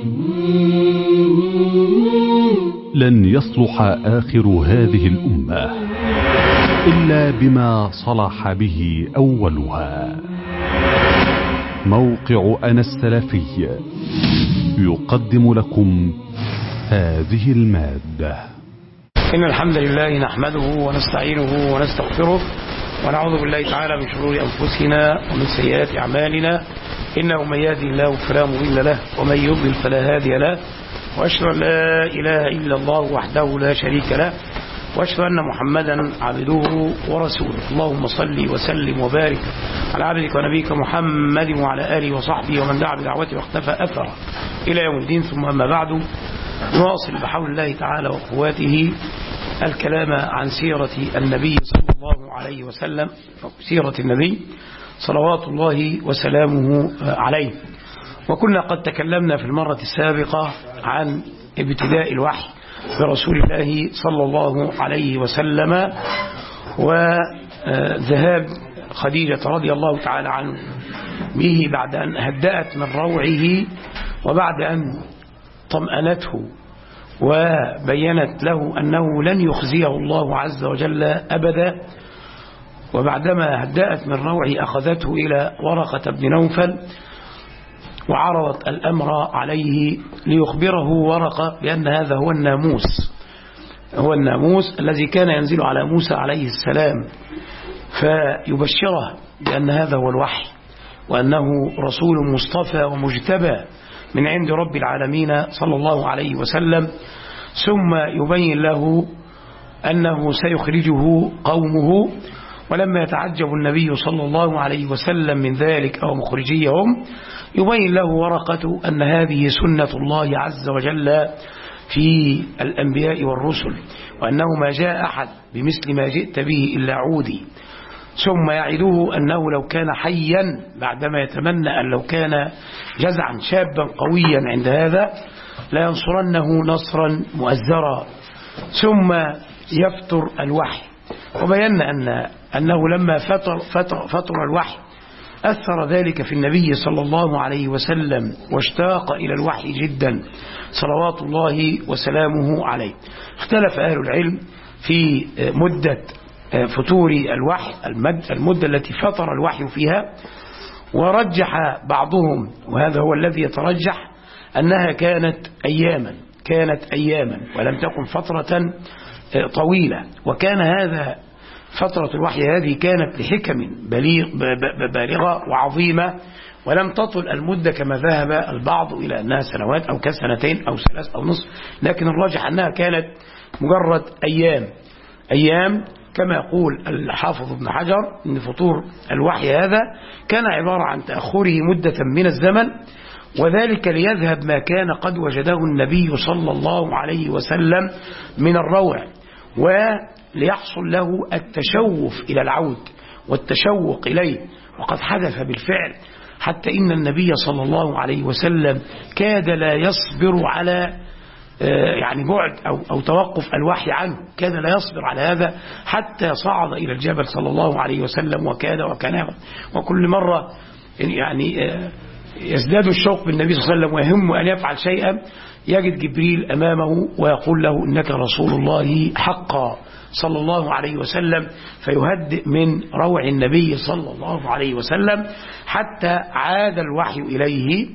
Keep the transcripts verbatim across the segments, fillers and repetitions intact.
لن يصلح آخر هذه الأمة إلا بما صلح به أولها. موقع أنا السلفي يقدم لكم هذه المادة. إن الحمد لله نحمده ونستعينه ونستغفره ونعوذ بالله تعالى من شرور أنفسنا ومن سيئات أعمالنا، إنه من يهدي الله فلا مضل له ومن يضلل فلا هادي له، وأشهد أن لا إله إلا الله وحده لا شريك له، وأشهد أن محمدا عبده ورسوله. اللهم صل وسلم وبارك على عبدك ونبيك محمد وعلى آله وصحبه ومن دعا بدعوته واختفى أثره إلى يوم الدين. ثم أما بعد، نواصل بحول الله تعالى وقوته الكلام عن سيرة النبي صلى الله عليه وسلم، سيرة النبي صلوات الله وسلامه عليه. وكنا قد تكلمنا في المرة السابقة عن ابتداء الوحي برسول الله صلى الله عليه وسلم، وذهاب خديجة رضي الله تعالى عنه به بعد أن هدأت من روعه، وبعد أن طمأنته وبينت له أنه لن يخزيه الله عز وجل أبدا. وبعدما هدأت من روعه أخذته إلى ورقة بن نوفل وعرضت الأمر عليه ليخبره ورقة بأن هذا هو الناموس، هو الناموس الذي كان ينزل على موسى عليه السلام، فيبشره بأن هذا هو الوحي، وأنه رسول مصطفى ومجتبى من عند رب العالمين صلى الله عليه وسلم. ثم يبين له أنه سيخرجه قومه، ولما يتعجب النبي صلى الله عليه وسلم من ذلك أو مخرجيهم، يبين له ورقة أن هذه سنة الله عز وجل في الأنبياء والرسل، وأنه ما جاء أحد بمثل ما جئت به إلا عودي. ثم يعده أنه لو كان حيا، بعدما يتمنى أن لو كان جزعا شابا قويا عند هذا لا ينصرنه نصرا مؤزرا. ثم يفتر الوحي، وبينا أن أنه لما فتر, فتر, فتر الوحي أثر ذلك في النبي صلى الله عليه وسلم، واشتاق إلى الوحي جدا صلوات الله وسلامه عليه. اختلف أهل العلم في مدة فتور الوحي، المدة التي فتر الوحي فيها، ورجح بعضهم، وهذا هو الذي يترجح، أنها كانت أياما كانت أياما ولم تكن فترة طويلة. وكان هذا فترة الوحي هذه كانت لحكم بالغة وعظيمة، ولم تطل المدة كما ذهب البعض إلى أنها سنوات أو كسنتين أو ثلاث أو نصف، لكن الراجح أنها كانت مجرد أيام أيام كما يقول الحافظ ابن حجر أن فطور الوحي هذا كان عبارة عن تأخره مدة من الزمن، وذلك ليذهب ما كان قد وجده النبي صلى الله عليه وسلم من الروع، وليحصل له التشوف إلى العود والتشوق إليه. وقد حدث بالفعل، حتى إن النبي صلى الله عليه وسلم كاد لا يصبر على يعني بعد أو, أو توقف الوحي عنه، كاد لا يصبر على هذا حتى صعد إلى الجبل صلى الله عليه وسلم، وكاد وكان، وكل مرة يعني يزداد الشوق بالنبي صلى الله عليه وسلم ويهم أن يفعل شيئا، يجد جبريل أمامه ويقول له إنك رسول الله حقا صلى الله عليه وسلم، فيهدئ من روع النبي صلى الله عليه وسلم حتى عاد الوحي إليه.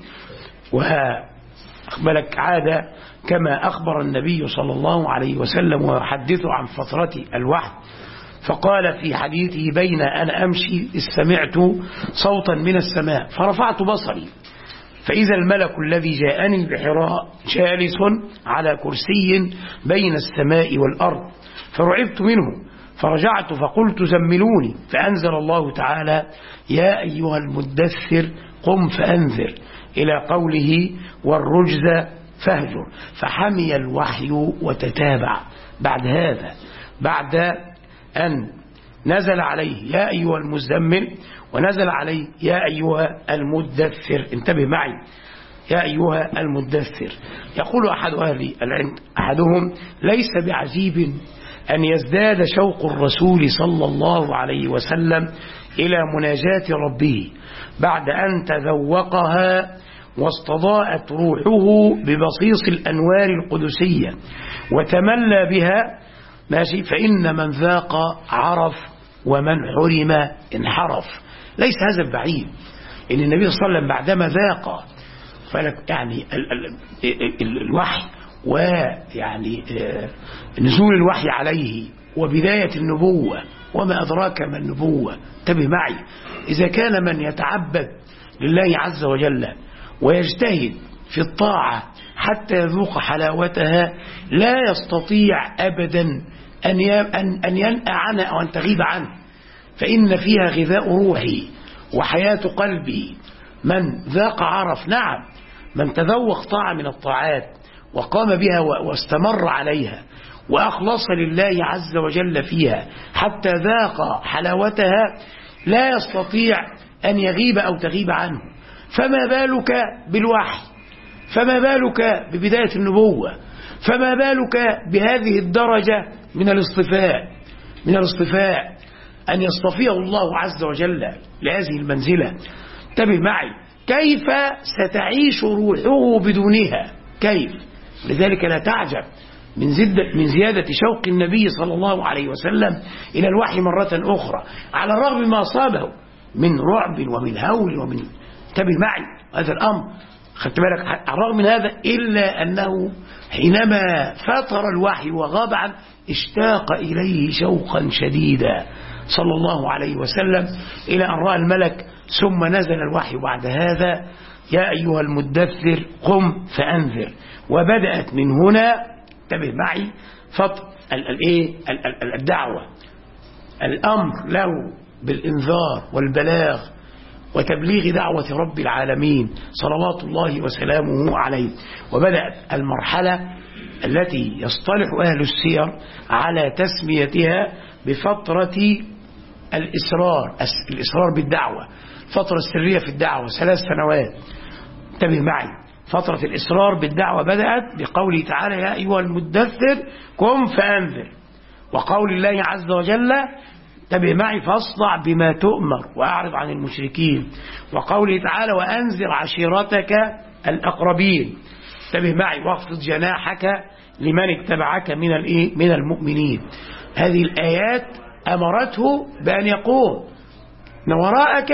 وأخبرك عاد كما أخبر النبي صلى الله عليه وسلم ويحدث عن فترة الوحي، فقال في حديثه: بين أنا أمشي استمعت صوتا من السماء فرفعت بصري فإذا الملك الذي جاءني بحراء جالس على كرسي بين السماء والأرض، فرعبت منه فرجعت فقلت زملوني، فأنزل الله تعالى: يا أيها المدثر قم فأنذر، إلى قوله: والرجز فاهجر. فحمي الوحي وتتابع بعد هذا، بعد أن نزل عليه يا أيها المزمل، ونزل عليه يا أيها المدثر. انتبه معي، يا أيها المدثر. يقول أحد أهل العلم أحدهم: ليس بعجيب أن يزداد شوق الرسول صلى الله عليه وسلم إلى مناجاة ربه بعد أن تذوقها واستضاءت روحه ببصيص الأنوار القدسية وتملى بها ماشي، فإن من ذاق عرف ومن حرم انحرف. ليس هذا البعيد إن النبي صلى الله عليه وسلم بعدما ذاق يعني ال ال ال الوحي ويعني نزول الوحي عليه وبداية النبوة، وما أدراك ما النبوة، انتبه معي، إذا كان من يتعبد لله عز وجل ويجتهد في الطاعة حتى يذوق حلاوتها لا يستطيع أبدا أن ينأى عنها أو أن تغيب عنه، فإن فيها غذاء روحي وحياة قلبي. من ذاق عرف، نعم، من تذوق طاعة من الطاعات وقام بها واستمر عليها وأخلص لله عز وجل فيها حتى ذاق حلاوتها لا يستطيع أن يغيب أو تغيب عنه. فما بالك بالوحي، فما بالك ببداية النبوة، فما بالك بهذه الدرجة من الاصطفاء من الاصطفاء أن يصطفيه الله عز وجل لهذه المنزلة. انتبه معي، كيف ستعيش روحه بدونها؟ كيف؟ لذلك لا تعجب من زيادة, من زيادة شوق النبي صلى الله عليه وسلم إلى الوحي مرة أخرى، على الرغم ما أصابه من رعب ومن هول ومن، انتبه معي هذا الأمر، خدت بالك، على الرغم من هذا إلا أنه حينما فتر الوحي وغاب عنه اشتاق إليه شوقا شديدا صلى الله عليه وسلم، إلى أن رأى الملك ثم نزل الوحي بعد هذا: يا أيها المدثر قم فأنذر. وبدأت من هنا، انتبه معي، فطر الدعوة، الأمر له بالإنذار والبلاغ وتبليغ دعوة رب العالمين صلوات الله وسلامه عليه. وبدأت المرحلة التي يصطلح أهل السير على تسميتها بفترة الإسرار، الإسرار بالدعوة، فترة السرية في الدعوة ثلاث سنوات. انتبه معي، فترة الإسرار بالدعوة بدأت بقوله تعالى: يا أيها المدثر قم فأنذر، وقول الله عز وجل انتبه معي: فاصدع بما تؤمر وأعرض عن المشركين، وقوله تعالى: وأنذر عشيرتك الأقربين، انتبه معي: واخفض جناحك لمن اتبعك من الايه من المؤمنين. هذه الآيات أمرته بأن يقول إن وراءك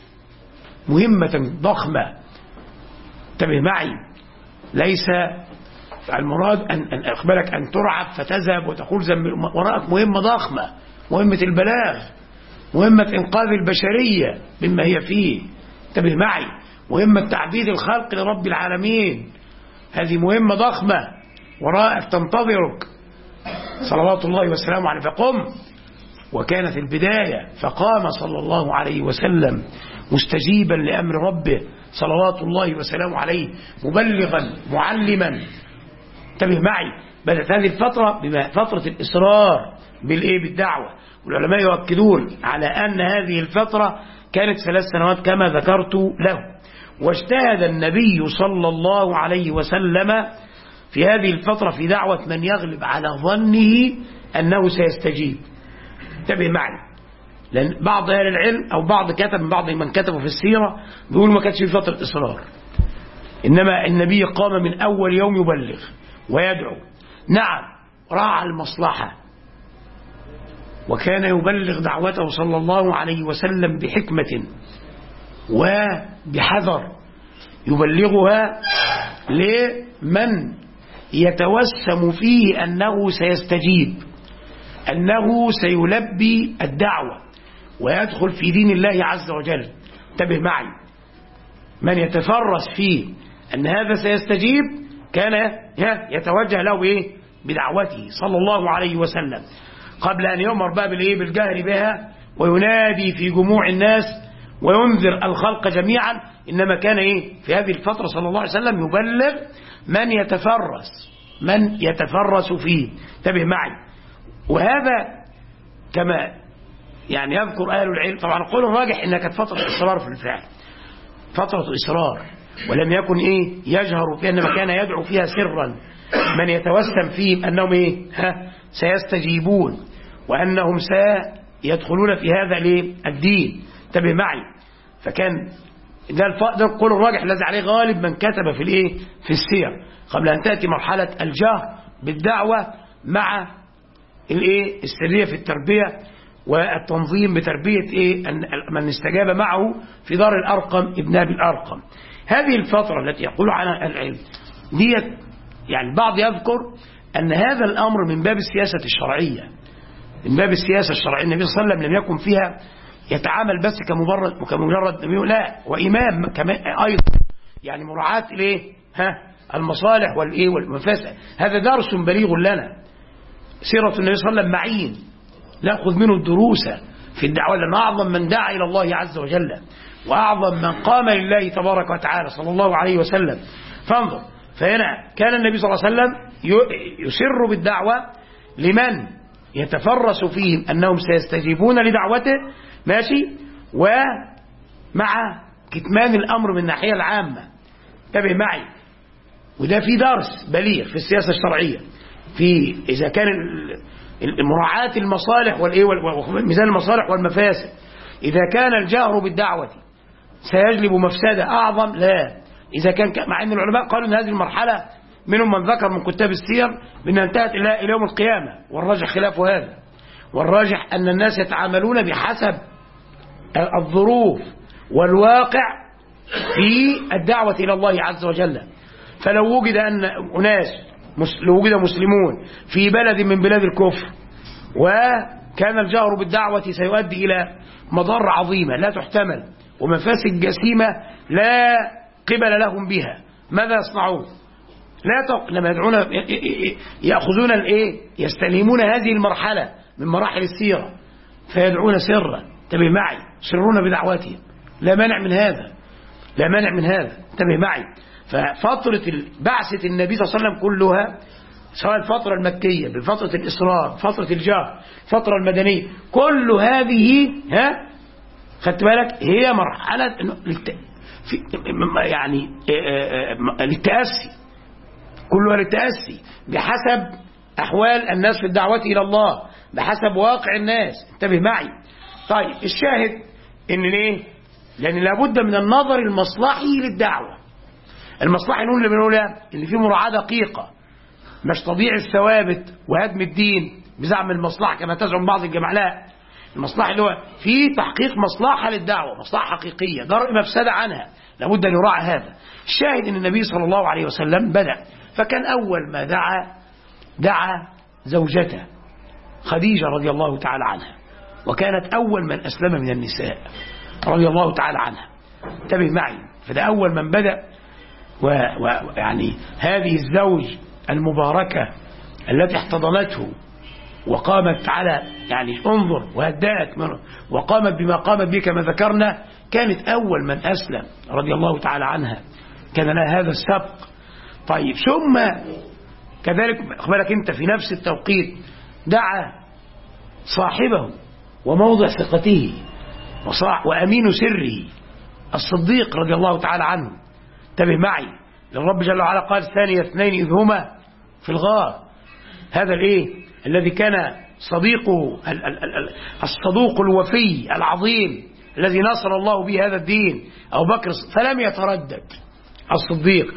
مهمة ضخمة، انتبه معي، ليس المراد أن أن أخبرك أن ترعب فتذهب وتقول ذنب، وراءك مهمة ضخمة، مهمة البلاغ، مهمة إنقاذ البشرية مما هي فيه، انتبه معي، مهمة تعبيد الخلق لرب العالمين، هذه مهمة ضخمة وراءك تنتظرك صلوات الله وسلامه عليه. فقم، وكانت البداية، فقام صلى الله عليه وسلم مستجيبا لأمر ربه صلوات الله وسلامه عليه، مبلغا معلما. انتبه معي، بدأت هذه الفترة بفترة الإصرار بالإيه بالدعوة، والعلماء يؤكدون على أن هذه الفترة كانت ثلاث سنوات كما ذكرت له. واجتهد النبي صلى الله عليه وسلم في هذه الفترة في دعوة من يغلب على ظنه أنه سيستجيب. انتبه معي، لأن بعض أهل العلم أو بعض كتب من بعض من كتبوا في السيرة بيقولوا ما كانتش في فترة إصرار، إنما النبي قام من أول يوم يبلغ ويدعو. نعم، راعى المصلحة وكان يبلغ دعوته صلى الله عليه وسلم بحكمة وبحذر، يبلغها لمن يتوسم فيه أنه سيستجيب، أنه سيلبي الدعوة ويدخل في دين الله عز وجل. انتبه معي، من يتفرس فيه أن هذا سيستجيب كان يتوجه له بإيه؟ بدعوته صلى الله عليه وسلم، قبل أن يؤمر بقى بالإيه؟ بالجهر بها وينادي في جموع الناس وينذر الخلق جميعا، إنما كان إيه؟ في هذه الفترة صلى الله عليه وسلم يبلغ من يتفرس من يتفرس فيه. انتبه معي، وهذا كما يعني يذكر أهل العلم، طبعا القول الراجح إنها كانت فترة إصرار في الفعل، فترة إصرار، ولم يكن إيه يجهر فيها، إنما كان يدعو فيها سرا، من يتوسم فيه أنهم إيه ها سيستجيبون وأنهم سيدخلون في هذا الدين. انتبه معي، فكان ده ده القول الراجح الذي عليه غالب من كتب في الايه في السير قبل ان تاتي مرحله الجهر بالدعوه مع الايه السريه في التربيه والتنظيم بتربيه ايه من استجاب معه في دار الارقم ابن ابي الارقم. هذه الفتره التي يقول عنها العلم ديت يعني البعض يذكر ان هذا الامر من باب السياسه الشرعيه، من باب السياسه الشرعيه. النبي صلى الله عليه وسلم لم يكن فيها يتعامل بس كمجرد كمجرد نبي، لا، وامام كمان ايضا، يعني مراعاه الايه ها المصالح والايه والمفاسد. هذا درس بليغ لنا. سيره النبي صلى الله عليه وسلم معين ناخذ منه الدروس في الدعوه، لان اعظم من دعا الى الله عز وجل واعظم من قام لله تبارك وتعالى صلى الله عليه وسلم. فانظر، فهنا كان النبي صلى الله عليه وسلم يسر بالدعوه لمن يتفرس فيهم انهم سيستجيبون لدعوته، ماشي، ومع كتمان الامر من الناحيه العامه. انتبه معي، وده في درس بليغ في السياسه الشرعيه، في اذا كان مراعاه المصالح والايه وميزان المصالح والمفاسد. اذا كان الجهر بالدعوه سيجلب مفسده اعظم، لا. اذا كان مع ان العلماء قالوا ان هذه المرحله منهم من ذكر من كتاب السير بأنها انتهت إلى يوم القيامة، والراجح خلاف هذا. والراجح أن الناس يتعاملون بحسب الظروف والواقع في الدعوة إلى الله عز وجل. فلو وجد أن أناس لو وجد مسلمون في بلد من بلاد الكفر وكان الجهر بالدعوة سيؤدي إلى مضار عظيمة لا تحتمل ومفاسد جسيمة لا قبل لهم بها، ماذا يصنعون؟ لا تق... لما يدعون يأخذون الايه يستلهمون هذه المرحلة من مراحل السيرة فيدعون سرا. انتبه معي، سرون بدعواتهم، لا مانع من هذا، لا مانع من هذا. انتبه معي. ففترة بعثة النبي صلى الله عليه وسلم كلها، سواء الفترة المكية بفترة الإسراء، فترة الجهر، الفترة المدنية، كل هذه ها خدت بالك هي مرحلة في يعني للتأسي، كلها للتأسي بحسب أحوال الناس في الدعوة إلى الله، بحسب واقع الناس. انتبه معي. طيب الشاهد إن ليه؟ لأن لابد من النظر المصلحي للدعوة. المصلحي نقول اللي بنقولها اللي فيه مراعاة دقيقة، مش تضييع الثوابت وهدم الدين بزعم المصلحة كما تزعم بعض الجماعة، لا. المصلحة اللي هو في تحقيق مصلحة للدعوة، مصلحة حقيقية، درء مفسدة عنها، لابد أن يراعى هذا. الشاهد أن النبي صلى الله عليه وسلم بدأ، فكان أول ما دعا دعا زوجته خديجة رضي الله تعالى عنها، وكانت أول من أسلم من النساء رضي الله تعالى عنها. انتبه معي، فده أول من بدأ. ويعني هذه الزوج المباركة التي احتضنته وقامت على يعني انظر وهدأت منه وقامت بما قامت به كما ذكرنا، كانت أول من أسلم رضي الله تعالى عنها، كان لها هذا السبق. طيب ثم كذلك أخبرك أنت في نفس التوقيت دعا صاحبه وموضع ثقته وأمين سره الصديق رضي الله تعالى عنه. انتبه معي، للرب جل وعلا قال ثاني اثنين إذ هما في الغار. هذا الايه الذي كان صديقه الصدوق الوفي العظيم الذي نصر الله به هذا الدين أبو بكر، فلم يتردد الصديق،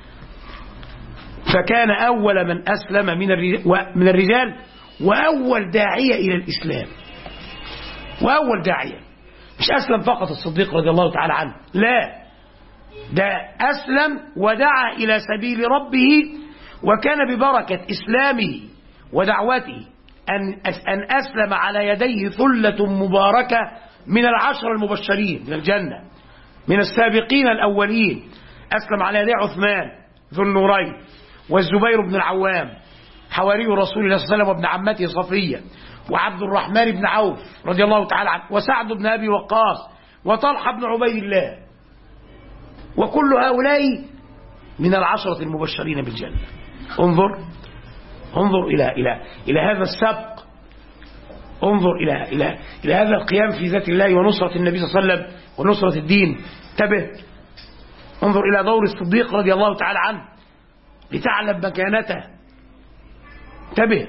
فكان أول من أسلم من الرجال وأول داعية إلى الإسلام. وأول داعية، مش أسلم فقط الصديق رضي الله تعالى عنه، لا، ده أسلم ودعا إلى سبيل ربه، وكان ببركة إسلامه ودعوته أن أن أسلم على يديه ثلة مباركة من العشر المبشرين من الجنة، من السابقين الأولين. أسلم على يدي عثمان ذو النورين، والزبير بن العوام حواري رسول الله صلى الله عليه وسلم وابن عمته صفية، وعبد الرحمن بن عوف رضي الله تعالى عنه، وسعد بن أبي وقاص، وطلحة بن عبيد الله، وكل هؤلاء من العشرة المبشرين بالجنة. انظر انظر إلى إلى إلى هذا السبق، انظر إلى إلى إلى هذا القيام في ذات الله ونصرة النبي صلى الله عليه وسلم ونصرة الدين. انتبه، انظر إلى دور الصديق رضي الله تعالى عنه لتعلم مكانته. انتبه،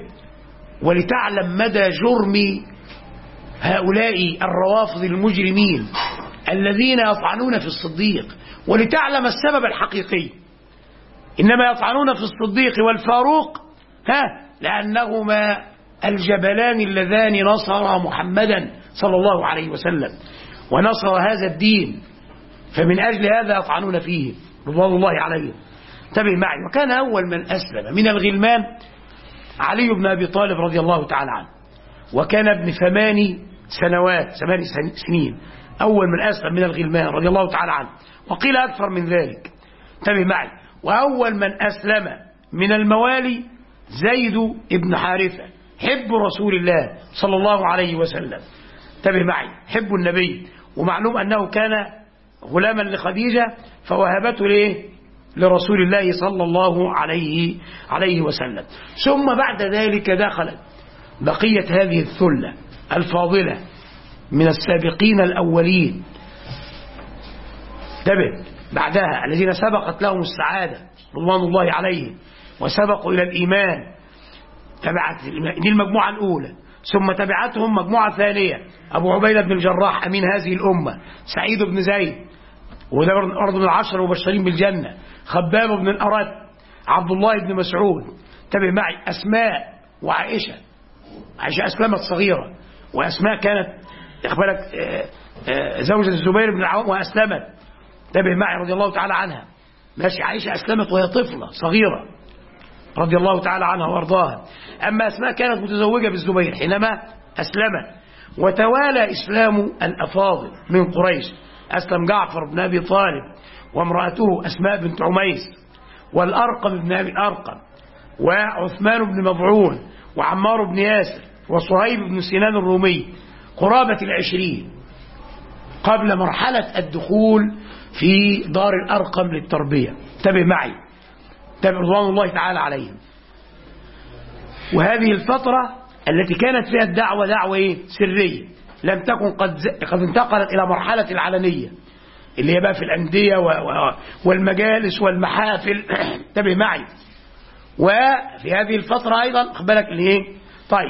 ولتعلم مدى جرم هؤلاء الروافض المجرمين الذين يطعنون في الصديق، ولتعلم السبب الحقيقي، إنما يطعنون في الصديق والفاروق ها لأنهما الجبلان اللذان نصر محمدا صلى الله عليه وسلم ونصر هذا الدين، فمن أجل هذا يطعنون فيه رضوان الله عليهم. انتبه معي. وكان أول من أسلم من الغلمان علي بن أبي طالب رضي الله تعالى عنه، وكان ابن ثمان سنوات ثمان سنين أول من أسلم من الغلمان رضي الله تعالى عنه، وقيل أكثر من ذلك. انتبه معي. وأول من أسلم من الموالي زيد بن حارثة حب رسول الله صلى الله عليه وسلم. انتبه معي. حب النبي، ومعلوم أنه كان غلاما لخديجة فوهبته ليه لرسول الله صلى الله عليه عليه وسلم. ثم بعد ذلك دخلت بقية هذه الثلة الفاضلة من السابقين الأولين، انتبه، بعدها الذين سبقت لهم السعادة رضوان الله عليهم وسبقوا إلى الإيمان، تبعت دي المجموعة الأولى. ثم تبعتهم مجموعة ثانية، أبو عبيدة بن الجراح أمين هذه الأمة، سعيد بن زيد وده برضه من العشرة المبشرين بالجنة، خباب بن الأرت، عبد الله بن مسعود. انتبه معي. أسماء وعائشة، عائشة أسلمت صغيرة، وأسماء كانت إخبارك زوجة الزبير بن العوام وأسلمت. انتبه معي رضي الله تعالى عنها. ماشي. عائشة أسلمت وهي طفلة صغيرة رضي الله تعالى عنها وارضاها. أما أسماء كانت متزوجة بالزبير حينما أسلمت. وتوالى إسلام الأفاضل من قريش، أسلم جعفر بن أبي طالب وامرأته أسماء بنت عميس، والأرقم بن أبي الأرقم، وعثمان بن مضعون، وعمار بن ياسر، وصهيب بن سنان الرومي، قرابة العشرين قبل مرحلة الدخول في دار الأرقم للتربية. انتبه معي. انتبه رضوان الله تعالى عليهم. وهذه الفترة التي كانت فيها الدعوة دعوة إيه؟ سرية، لم تكن قد قد انتقلت إلى مرحلة العلنية اللي هي بقى في الأندية والمجالس والمحافل. انتبه معي. وفي هذه الفترة أيضا أخبرك ليه. طيب،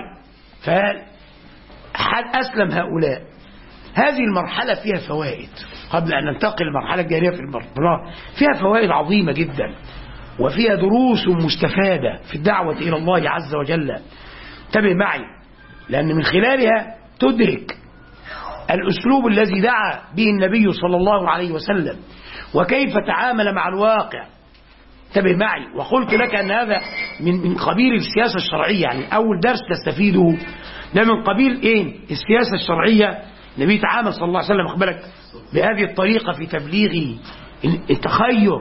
فحد أسلم هؤلاء. هذه المرحلة فيها فوائد قبل أن ننتقل للمرحلة الجارية في المرحلة، فيها فوائد عظيمة جدا، وفيها دروس مستفادة في الدعوة إلى الله عز وجل. انتبه معي. لأن من خلالها تدرك الأسلوب الذي دعا به النبي صلى الله عليه وسلم، وكيف تعامل مع الواقع. انتبه معي. وقلت لك أن هذا من من قبيل السياسة الشرعية، يعني أول درس تستفيده ده من قبيل إيه؟ السياسة الشرعية. النبي تعامل صلى الله عليه وسلم أخبرك بهذه الطريقة في تبليغ التخير،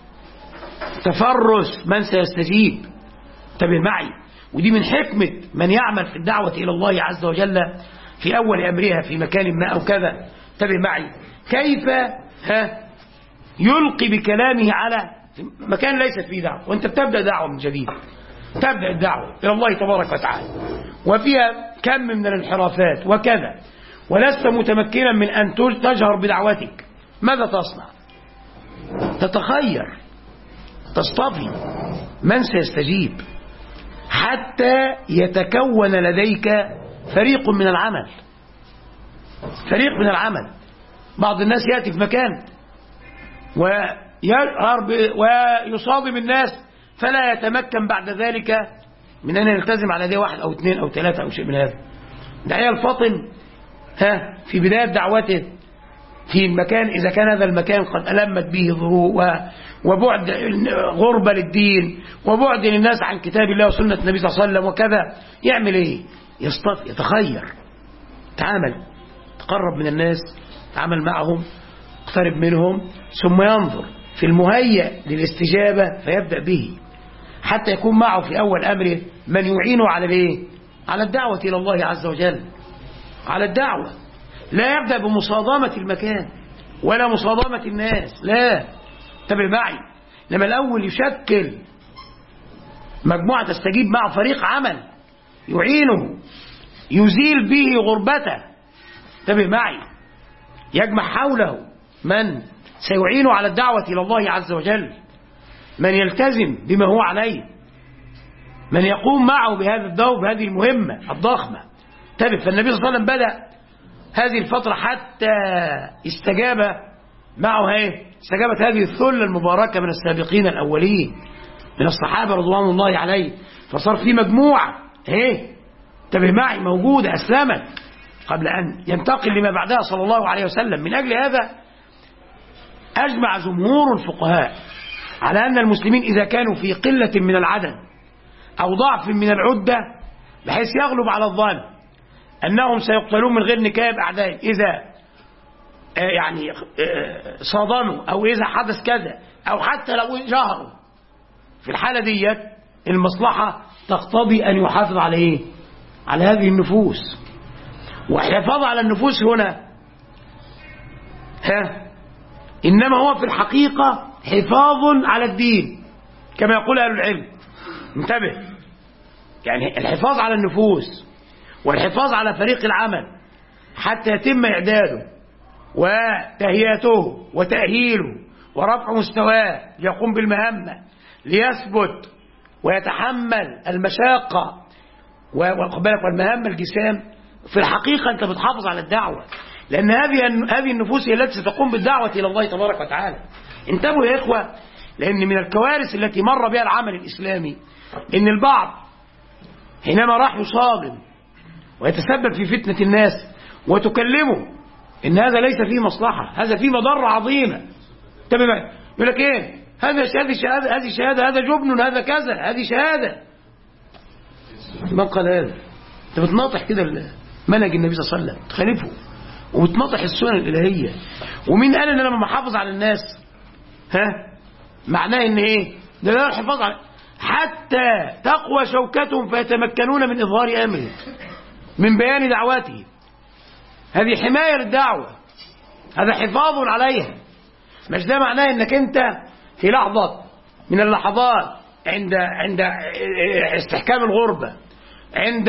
تفرس من سيستجيب. انتبه معي. ودي من حكمة من يعمل في الدعوة إلى الله عز وجل في أول أمرها في مكان ما أو كذا. انتبه معي. كيف ها يلقي بكلامه على مكان ليست فيه دعوة، وأنت بتبدأ دعوة من جديد، تبدأ الدعوة إلى الله تبارك وتعالى، وفيها كم من الانحرافات وكذا، ولست متمكنا من أن تجهر بدعوتك. ماذا تصنع؟ تتخير، تصطفي من سيستجيب حتى يتكون لديك فريق من العمل. فريق من العمل. بعض الناس يأتي في مكان ويصادم الناس فلا يتمكن بعد ذلك من أن يلتزم على دي واحد أو اثنين أو ثلاثة أو شيء من هذا. داعية الفاطن ها في بداية دعوته في المكان، إذا كان هذا المكان قد ألمت به ظروف وبعد غربة للدين وبعد للناس عن كتاب الله وسنة النبي صلى الله عليه وسلم وكذا، يعمل إيه؟ يصطف، يتخير، تعامل، تقرب من الناس، تعامل معهم، اقترب منهم، ثم ينظر في المهيأ للاستجابة فيبدأ به، حتى يكون معه في أول أمره من يعينه على الايه؟ على الدعوة إلى الله عز وجل، على الدعوة. لا يبدأ بمصادمة المكان ولا مصادمة الناس، لا، انتبه معي. لما الأول يشكل مجموعة تستجيب مع فريق عمل يعينه، يزيل به غربته، انتبه معي، يجمع حوله من سيعينه على الدعوة إلى الله عز وجل، من يلتزم بما هو عليه، من يقوم معه بهذا الدور، بهذه المهمة الضخمة. انتبه. فالنبي صلى الله عليه وسلم بدأ هذه الفترة حتى استجاب معه ايه استجابت هذه الثلة المباركة من السابقين الأولين من الصحابة رضوان الله عليه، فصار في مجموعة ايه انتبه معي موجودة أسلمت قبل أن ينتقل لما بعدها صلى الله عليه وسلم. من أجل هذا أجمع جمهور الفقهاء على أن المسلمين إذا كانوا في قلة من العدد أو ضعف من العدة بحيث يغلب على الظن أنهم سيقتلون من غير نكاب أعدائهم إذا يعني صادموا أو إذا حدث كذا أو حتى لو جهروا، في الحالة ديت المصلحة تقتضي أن يحافظ على إيه؟ على هذه النفوس. والحفاظ على النفوس هنا ها إنما هو في الحقيقة حفاظ على الدين كما يقول أهل العلم. انتبه، يعني الحفاظ على النفوس والحفاظ على فريق العمل حتى يتم إعداده وتهيئته وتأهيله ورفع مستواه ليقوم بالمهمة ليثبت ويتحمل المشاقة والمهمة الجسام. في الحقيقة أنت بتحافظ على الدعوة، لأن هذه هذه النفوس هي التي ستقوم بالدعوة إلى الله تبارك وتعالى. انتبهوا يا إخوة، لأن من الكوارث التي مر بها العمل الإسلامي إن البعض حينما راح يصادم ويتسبب في فتنة الناس وتكلمه إن هذا ليس فيه مصلحة، هذا فيه مضرة عظيمة. انتبه معي، يقول لك إيه هذا هذه شهادة هذه شهادة هذا جبن هذا كذا هذه شهادة. من قال هذا؟ أنت بتناطح كده منهج النبي صلى الله عليه وسلم تخالفه وبتناطح السنن الإلهية. ومين قال إن أنا لما أحافظ على الناس ها معناه إن إيه ده لا الحفاظ على حتى تقوى شوكتهم فيتمكنون من إظهار أمره من بيان دعوته. هذه حماية للدعوة، هذا حفاظ عليها. مش ده معناه إنك أنت في لحظة من اللحظات عند عند استحكام الغربة، عند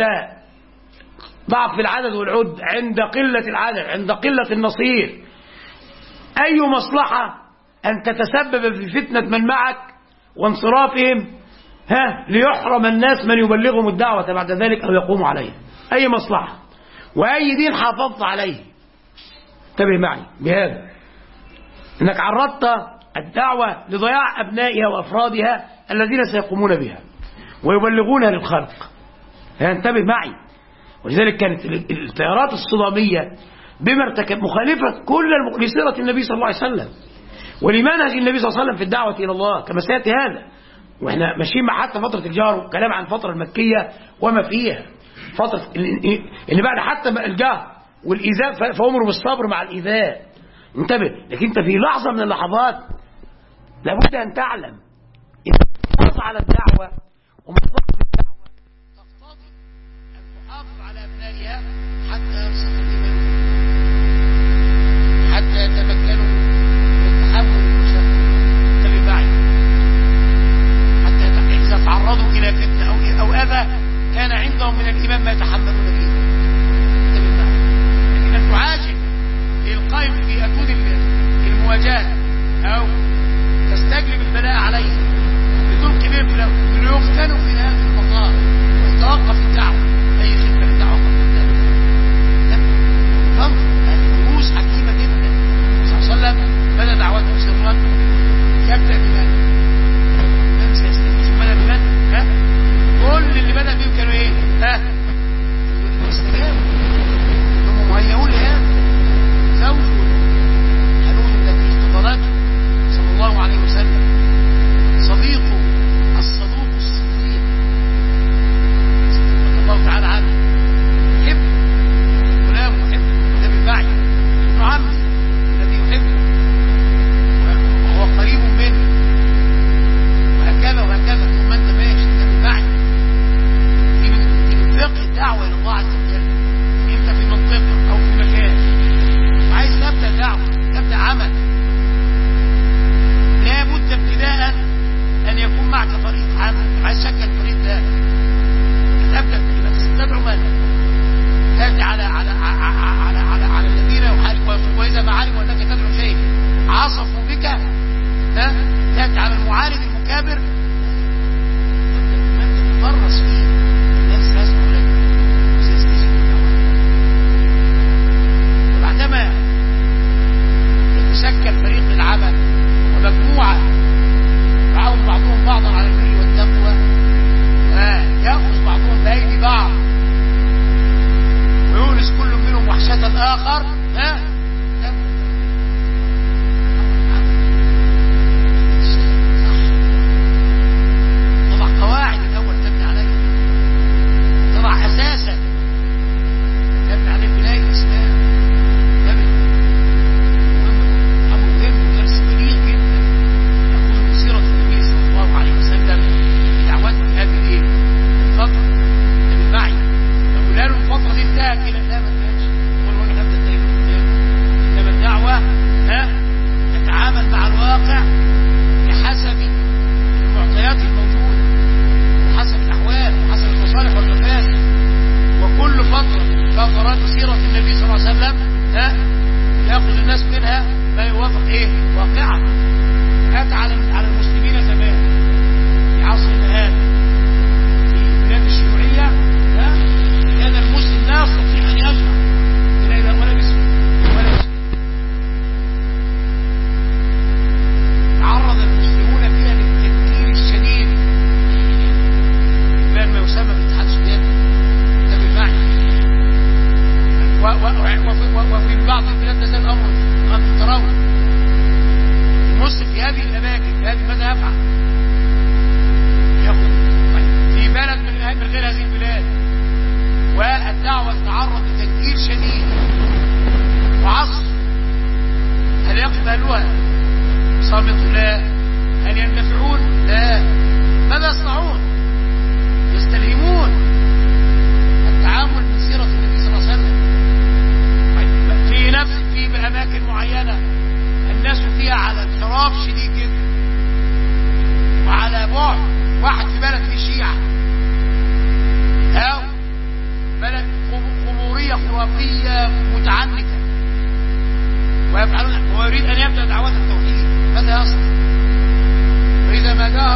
ضعف العدد والعد، عند قلة العدد، عند قلة النصير، أي مصلحة أن تتسبب في فتنة من معك وانصرافهم ها ليحرم الناس من يبلغهم الدعوة بعد ذلك أو يقوموا عليها. أي مصلحة وأي دين حافظت عليه. انتبه معي بهذا، أنك عرضت الدعوة لضياع أبنائها وأفرادها الذين سيقومون بها ويبلغونها للخلق. انتبه معي. ولذلك كانت التيارات الصدامية بما ارتكب مخالفة كل لسيرة النبي صلى الله عليه وسلم ولمنهج النبي صلى الله عليه وسلم في الدعوة إلى الله كما سيأتي هذا. وإحنا ماشيين مع حتى فترة الجهر وكلام عن الفترة المكية وما فيها فترة اللي بعد حتى الجهر والإيذاء فأمروا بالصبر مع الإيذاء. انتبه، لكن أنت في لحظة من اللحظات لابد أن تعلم إن الحفاظ على الدعوة ومصلحة الدعوة تقتضي أن تحافظ على أبنائها حتى يرسخ الإيمان حتى يتمكنوا من تحمل المشاكل. انتبه معي، حتى إذا تعرضوا إلى فتنة أو أو أذى كان عندهم من الإيمان ما يتحملون به. انتبه معي، لكن أن تعاجل لإلقائهم في أتون المواجهة أو تستجلب البلاء عليهم بدون كبير ليفتنوا في هذه المصلحة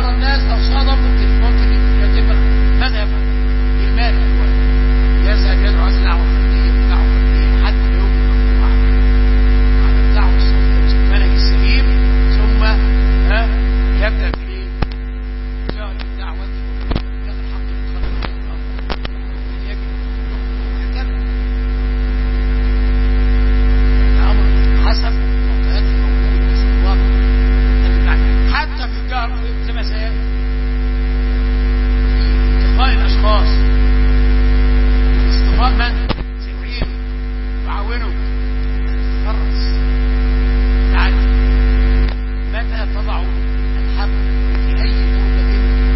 بعض الناس لو صادم ممكن ممكن يتم ماذا يفعل؟ المال يذهب يدعو على دعوة فردية دعوة فردية حتى لو يوم على الدعوة الصحيحة بالمنهج السليم، ثم ها يبدأ في جهر الدعوة ياخذ حق الخلق يجب هكذا الأمر حسب معطيات الموجود حسب الواقع. حتى في الجهر زي ما سيأتي في انتقاء الأشخاص واستقاء من سيعين وعاونه تفرس تعرف متى تضع الحبل في أي دولة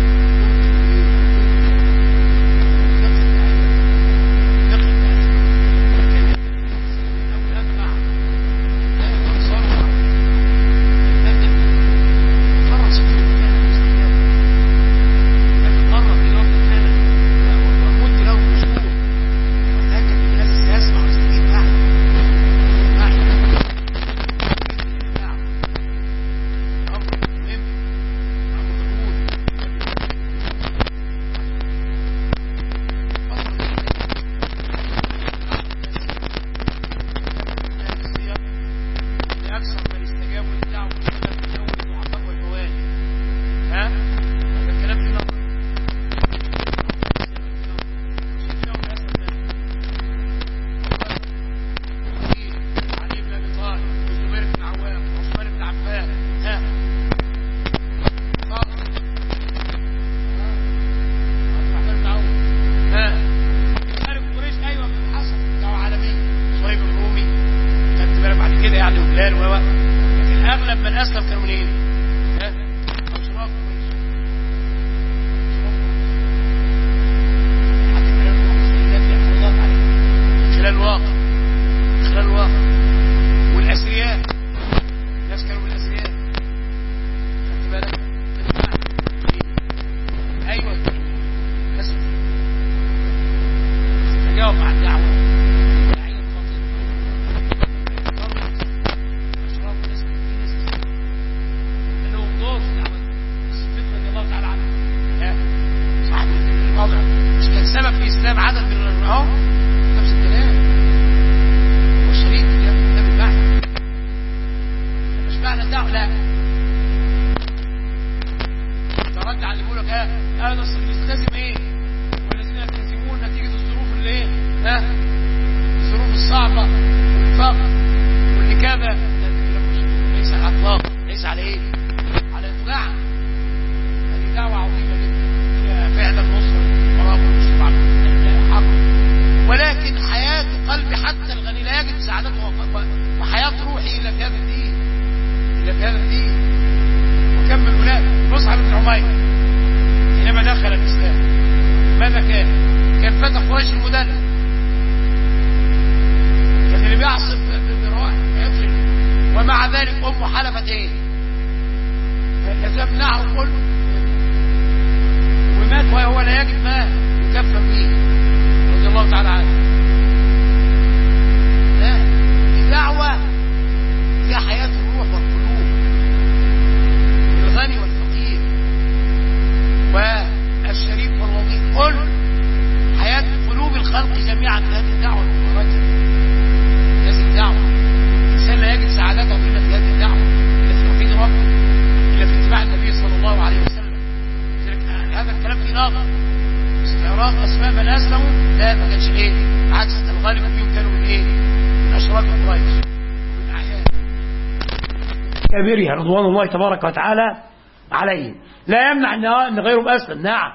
رضوان الله تبارك وتعالى عليهم لا يمنع ان غيرهم اسلم، نعم،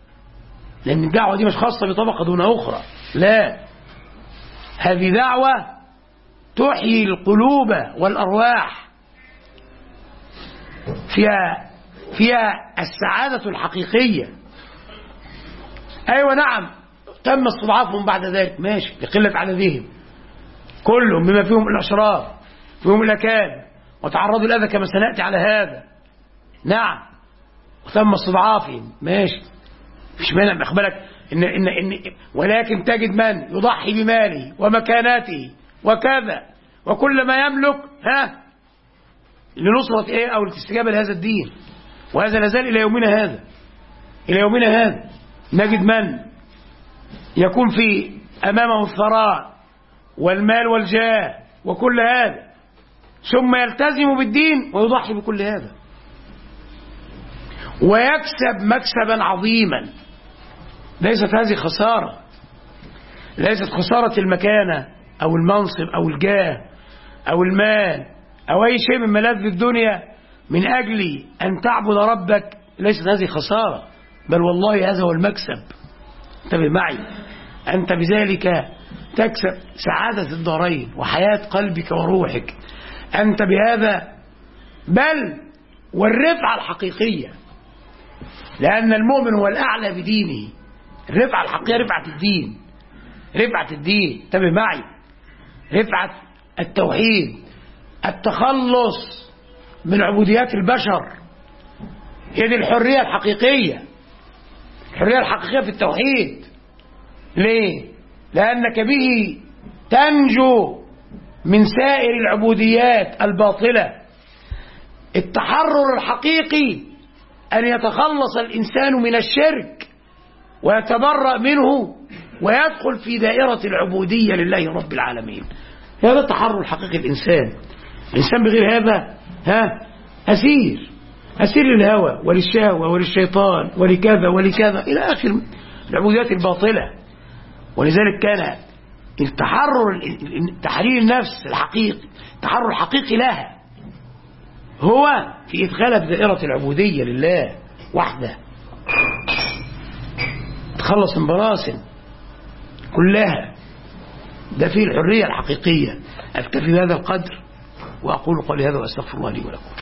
لان الدعوه دي مش خاصه بطبقه دون اخرى، لا، هذه دعوه تحيي القلوب والارواح، فيها فيها السعاده الحقيقيه. ايوه نعم، تم استضعافهم بعد ذلك، ماشي، لقله عددهم كلهم بما فيهم الاشراف فيهم الاكابر وتعرضوا الأذى كما سنأتي على هذا، نعم، وتم استضعافهم، ماشي، مش مانع، أخبرك إن إن إن ولكن تجد من يضحي بماله ومكاناته وكذا وكل ما يملك ها لنصرة إيه أو الاستجابة لهذا الدين، وهذا لازال إلى يومنا هذا. إلى يومنا هذا نجد من يكون في أمامه الثراء والمال والجاه وكل هذا، ثم يلتزم بالدين ويضحي بكل هذا ويكسب مكسبا عظيما. ليست هذه خسارة، ليست خسارة المكانة أو المنصب أو الجاه أو المال أو أي شيء من ملاذ الدنيا من أجل أن تعبد ربك. ليست هذه خسارة، بل والله هذا هو المكسب. انتبه معي، أنت بذلك تكسب سعادة الدارين وحياة قلبك وروحك. أنت بهذا بل والرفعة الحقيقية، لأن المؤمن هو الأعلى بدينه. الرفعة الحقيقية رفعة الدين، رفعة الدين. انتبه معي، رفعة التوحيد، التخلص من عبوديات البشر. هي دي الحرية الحقيقية. الحرية الحقيقية في التوحيد. ليه؟ لأنك به تنجو من سائر العبوديات الباطلة. التحرر الحقيقي أن يتخلص الإنسان من الشرك ويتبرأ منه ويدخل في دائرة العبودية لله رب العالمين. هذا التحرر الحقيقي الإنسان. الإنسان بغير هذا ها أسير، أسير للهوى وللشهوة وللشيطان ولكذا ولكذا إلى آخر العبوديات الباطلة. ولذلك كان التحرر، تحرير النفس الحقيقي، التحرر الحقيقي لها هو في إدخالها في دائرة العبودية لله وحده، تخلص من براسن كلها. ده فيه الحرية الحقيقية. أكتفي بهذا القدر وأقول قولي هذا وأستغفر الله لي ولكم.